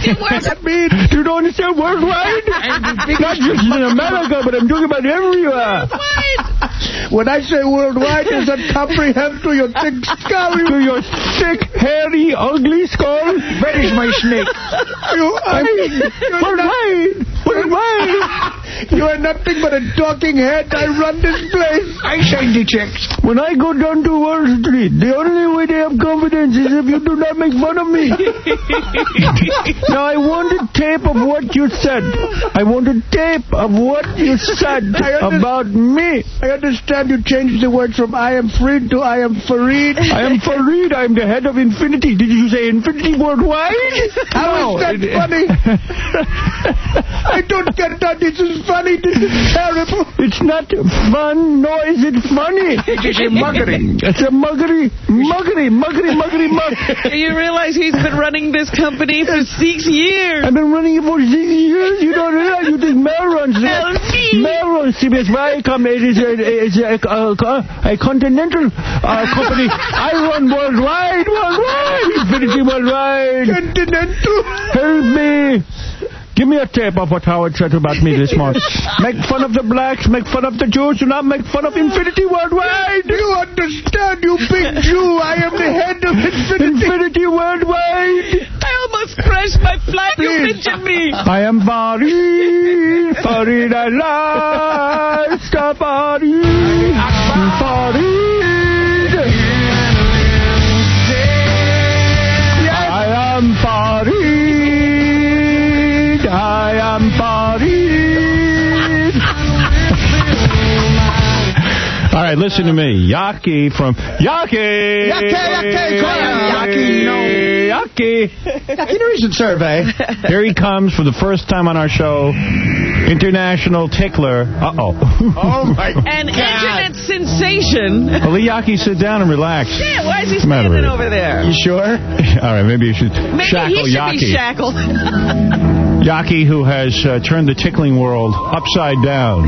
understand What does that mean? You don't understand worldwide? Not just in America, but I'm talking about everywhere. When I say worldwide, does that comprehend to your thick skull? To your thick, hairy, ugly skull? Where is my snake? Worldwide. You are nothing but a talking head. I run this place. I send the checks. When I go down to Wall Street, the only way they have confidence is if you do not make fun of me. Now, I want a tape of what you said. I want a tape of what you said about me. I understand you changed the words from I am Freed to I am Fareed. I am Fareed. I am the head of Infinity. Did you say Infinity worldwide? How is that funny? I don't get that. This is funny. This is terrible. It's not fun, nor is it funny. It is a muggery. It's a muggery. Muggery. You realize he's been running this company for 6 years. I've been running it for 6 years. You don't realize. You think Mel runs it. Mel runs CBS Viacom. It is a continental company. I run worldwide. Infinity worldwide. Continental. Help me. Give me a tape of what Howard said about me this month. Make fun of the blacks, make fun of the Jews, do not make fun of Infinity worldwide. You understand, you big Jew. I am the head of Infinity worldwide. I almost crashed my flight. You mentioned me. I am Fareed. Fareed Allah. Fareed. I am Fareed. I am Fareed. All right, listen to me. Yaki from... Yaki! Yaki, the recent survey. Here he comes for the first time on our show. International tickler. Uh-oh. Oh, my God. An internet sensation. Well, Yaki, sit down and relax. Yeah, why is he standing over there? You sure? All right, maybe you should shackle Yaki. Maybe he should be shackled. Yaki, who has turned the tickling world upside down.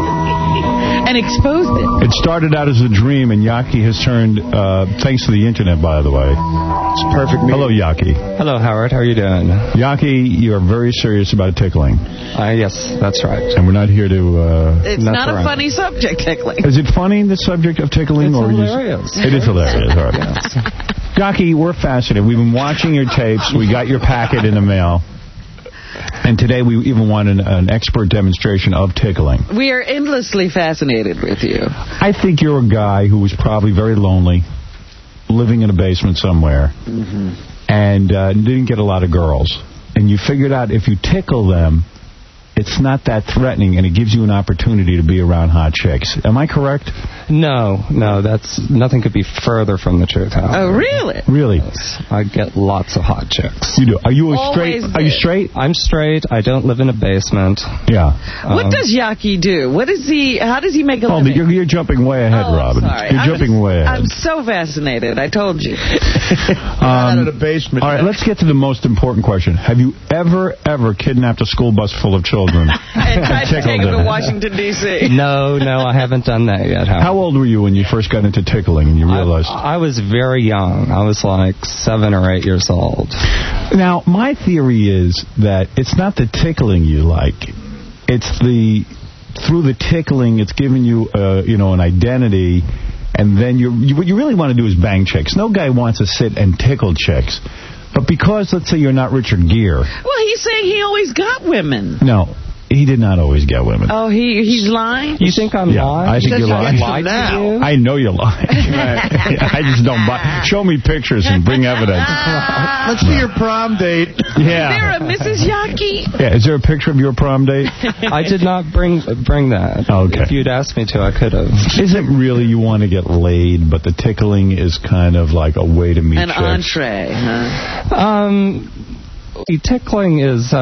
And exposed it. It started out as a dream, and Yaki has turned, thanks to the internet, by the way. It's perfect. Hello, Yaki. Hello, Howard. How are you doing? Yaki, you are very serious about tickling. Yes, that's right. And we're not here to... It's not a funny subject, tickling. Is it funny, the subject of tickling? It's hilarious. It is hilarious. All right. Yes. Yaki, we're fascinated. We've been watching your tapes. We got your packet in the mail. And today we even want an expert demonstration of tickling. We are endlessly fascinated with you. I think you're a guy who was probably very lonely, living in a basement somewhere, and didn't get a lot of girls. And you figured out if you tickle them, it's not that threatening, and it gives you an opportunity to be around hot chicks. Am I correct? No, that's nothing could be further from the truth, Howard. Oh, really? Really? Yes, I get lots of hot chicks. You do? Are you straight? Are you straight? I'm straight. I don't live in a basement. Yeah. What does Yaki do? What is he? How does he make a living? You're jumping way ahead, Robin. Sorry. You're jumping way ahead. I'm so fascinated. I told you. Out of the basement. All right, let's get to the most important question. Have you ever kidnapped a school bus full of children? And tried to take him to Washington, D.C. No, I haven't done that yet, Howard. How old were you when you first got into tickling and you realized? I was very young. I was like 7 or 8 years old. Now, my theory is that it's not the tickling you like. It's through the tickling, it's giving you, an identity. And then what you really want to do is bang chicks. No guy wants to sit and tickle chicks. But because, let's say, you're not Richard Gere. Well, he's saying he always got women. No. He did not always get women. Oh, he's lying? You think I'm lying? I think you're lying. I know you're lying. I just don't buy. Show me pictures and bring evidence. Let's see your prom date. Yeah. Is there a Mrs. Yaki? Yeah. Is there a picture of your prom date? I did not bring that. Okay. If you'd asked me to, I could have. Isn't really you want to get laid, but the tickling is kind of like a way to meet an chicks? entree, huh? Tickling is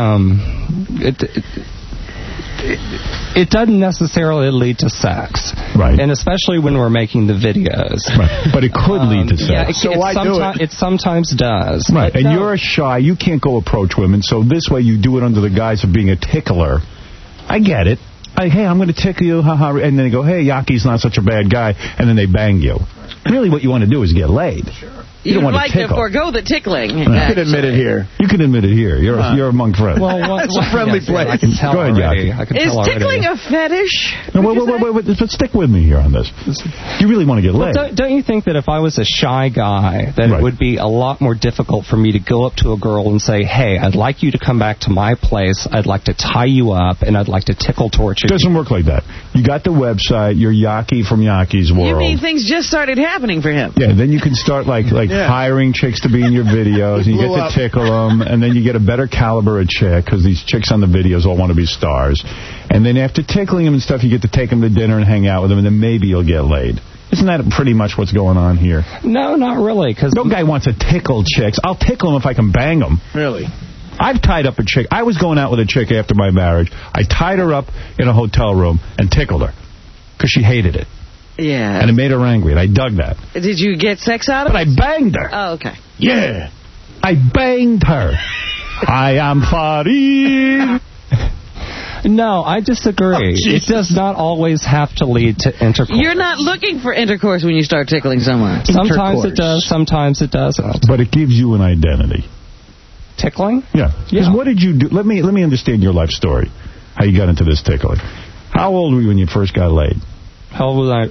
it doesn't necessarily lead to sex. Right. And especially when we're making the videos. Right. But it could lead to sex. Yeah, so why do it? It sometimes does. Right. And you're shy. You can't go approach women. So this way you do it under the guise of being a tickler. I get it. Hey, I'm going to tickle you. Ha-ha. And then they go, hey, Yaki's not such a bad guy. And then they bang you. Really what you want to do is get laid. Sure. You don't want like to tickle. forego the tickling. You can admit it here. You can admit it here. You're among friends. Well, it's a friendly place. I can tell Go ahead, already. Yaki. Is tickling a fetish? No, wait. But stick with me here on this. You really want to get laid. Well, don't you think that if I was a shy guy, that it would be a lot more difficult for me to go up to a girl and say, hey, I'd like you to come back to my place, I'd like to tie you up, and I'd like to tickle torture you. It doesn't work like that. You got the website, you're Yaki from Yaki's World. You mean things just started happening for him? Yeah, then you can start like hiring chicks to be in your videos, and you get to tickle them, and then you get a better caliber of chick, because these chicks on the videos all want to be stars. And then after tickling them and stuff, you get to take them to dinner and hang out with them, and then maybe you'll get laid. Isn't that pretty much what's going on here? No, not really. Cause no guy wants to tickle chicks. I'll tickle them if I can bang them. Really? I've tied up a chick. I was going out with a chick after my marriage. I tied her up in a hotel room and tickled her because she hated it. Yeah. And it made her angry, and I dug that. Did you get sex out of it? But I banged her. Oh, okay. Yeah. I banged her. I am Farid. No, I disagree. It does not always have to lead to intercourse. You're not looking for intercourse when you start tickling someone. Sometimes it does, sometimes it doesn't. But it gives you an identity. Tickling? Yeah. Because what did you do? Let me understand your life story, how you got into this tickling. How old were you when you first got laid? How old was I?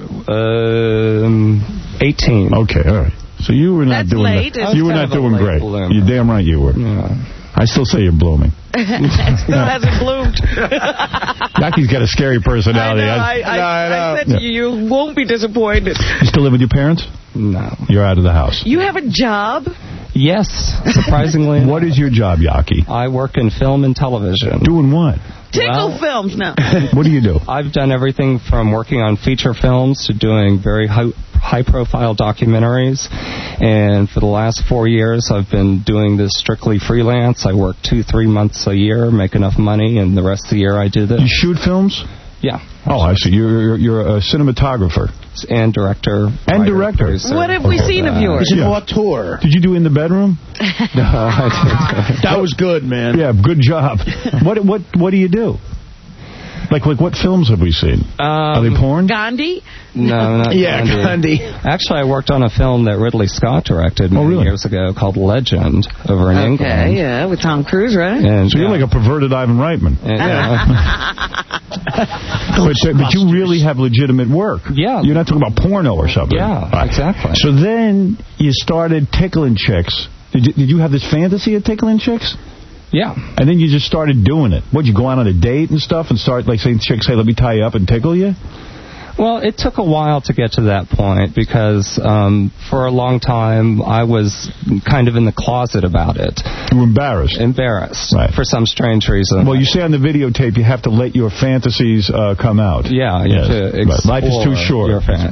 18. Okay, all right. So you were not doing late. You were not doing great. Bloomer. You're damn right you were. Yeah. I still say you're blooming. It still hasn't bloomed. Yaki's got a scary personality. I said to you won't be disappointed. You still live with your parents? No. You're out of the house. You have a job? Yes, surprisingly. What is your job, Yaki? I work in film and television. Doing what? Tickle films now. What do you do? I've done everything from working on feature films to doing very high-profile documentaries. And for the last 4 years, I've been doing this strictly freelance. I work 2-3 months a year, make enough money, and the rest of the year I do this. You shoot films? Yeah. Oh, I see. You're a cinematographer. And director. And director. Producer, what have we seen of yours? It's an auteur. Did you do In the Bedroom? No, I didn't. That was good, man. Yeah, good job. What do you do? Like what films have we seen? Are they porn? Gandhi? No, not Gandhi. Actually, I worked on a film that Ridley Scott directed many years ago called Legend over in England. Okay, yeah, with Tom Cruise, right? And, so you're like a perverted Ivan Reitman. But you really have legitimate work. Yeah. You're not talking about porno or something. Yeah, exactly. So then you started tickling chicks. Did you have this fantasy of tickling chicks? Yeah. And then you just started doing it. What'd you go out on a date and stuff and start like saying chicks, hey, let me tie you up and tickle you? Well, it took a while to get to that point because for a long time I was kind of in the closet about it. You were embarrassed? Embarrassed, right. For some strange reason. Well, you say on the videotape you have to let your fantasies come out. Yeah, you have to explore. Life is too short.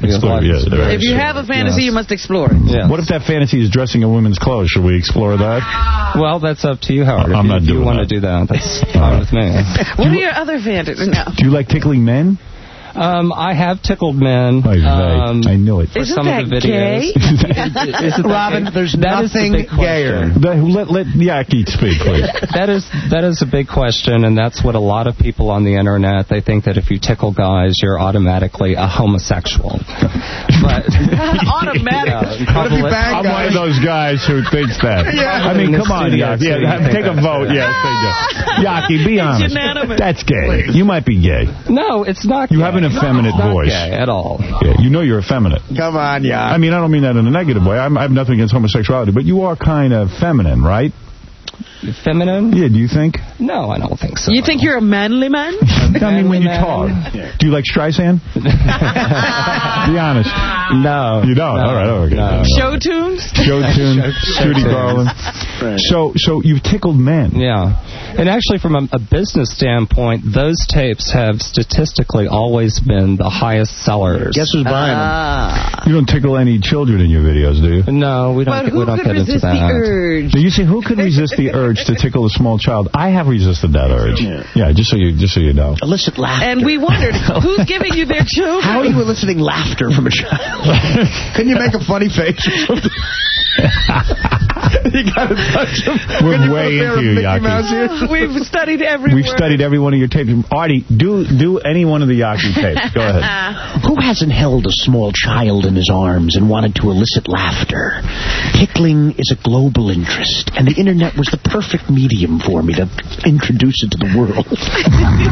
If you have a fantasy, you must explore it. Yes. What if that fantasy is dressing in women's clothes? Should we explore that? Well, that's up to you, Howard. If you want to do that, that's fine with me. What are your other fantasies now? Do you like tickling men? I have tickled men. I knew it. For Isn't some that of the videos. gay? Robin, there's nothing gayer. Let Yaki speak, please. That is a big question, and that's what a lot of people on the internet, they think that if you tickle guys, you're automatically a homosexual. But automatically. I'm one of those guys who thinks that. I mean, come on, Yaki. Take a vote. Yes, they do. Yaki, be honest. Unanimous. That's gay. You might be gay. No, it's not You have an effeminate voice. Not gay at all. Yeah, you know you're effeminate. Come on, yeah. I mean, I don't mean that in a negative way. I have nothing against homosexuality, but you are kind of feminine, right? Feminine? Yeah, do you think? No, I don't think so. You think you're a manly man? I mean, when you talk. Do you like Streisand? Be honest. No. You don't? No, all right. No. Show tunes? Show tunes. Judy Garland. Right. So you've tickled men. Yeah. And actually, from a business standpoint, those tapes have statistically always been the highest sellers. Guess who's buying them? You don't tickle any children in your videos, do you? No, we don't. We don't get into that. The urge? So you say, who could resist the urge to tickle a small child? I have resisted that urge. Yeah, just so you know. Elicit laughter. And we wondered, who's giving you their children? How are you eliciting laughter from a child? Can you make a funny face or something? You gotta touch him. We're way into you, Yaki. We've studied every We've studied every one of your tapes. Artie, do any one of the Yahoo tapes. Go ahead. Who hasn't held a small child in his arms and wanted to elicit laughter? Tickling is a global interest, and the internet was the perfect medium for me to introduce it to the world.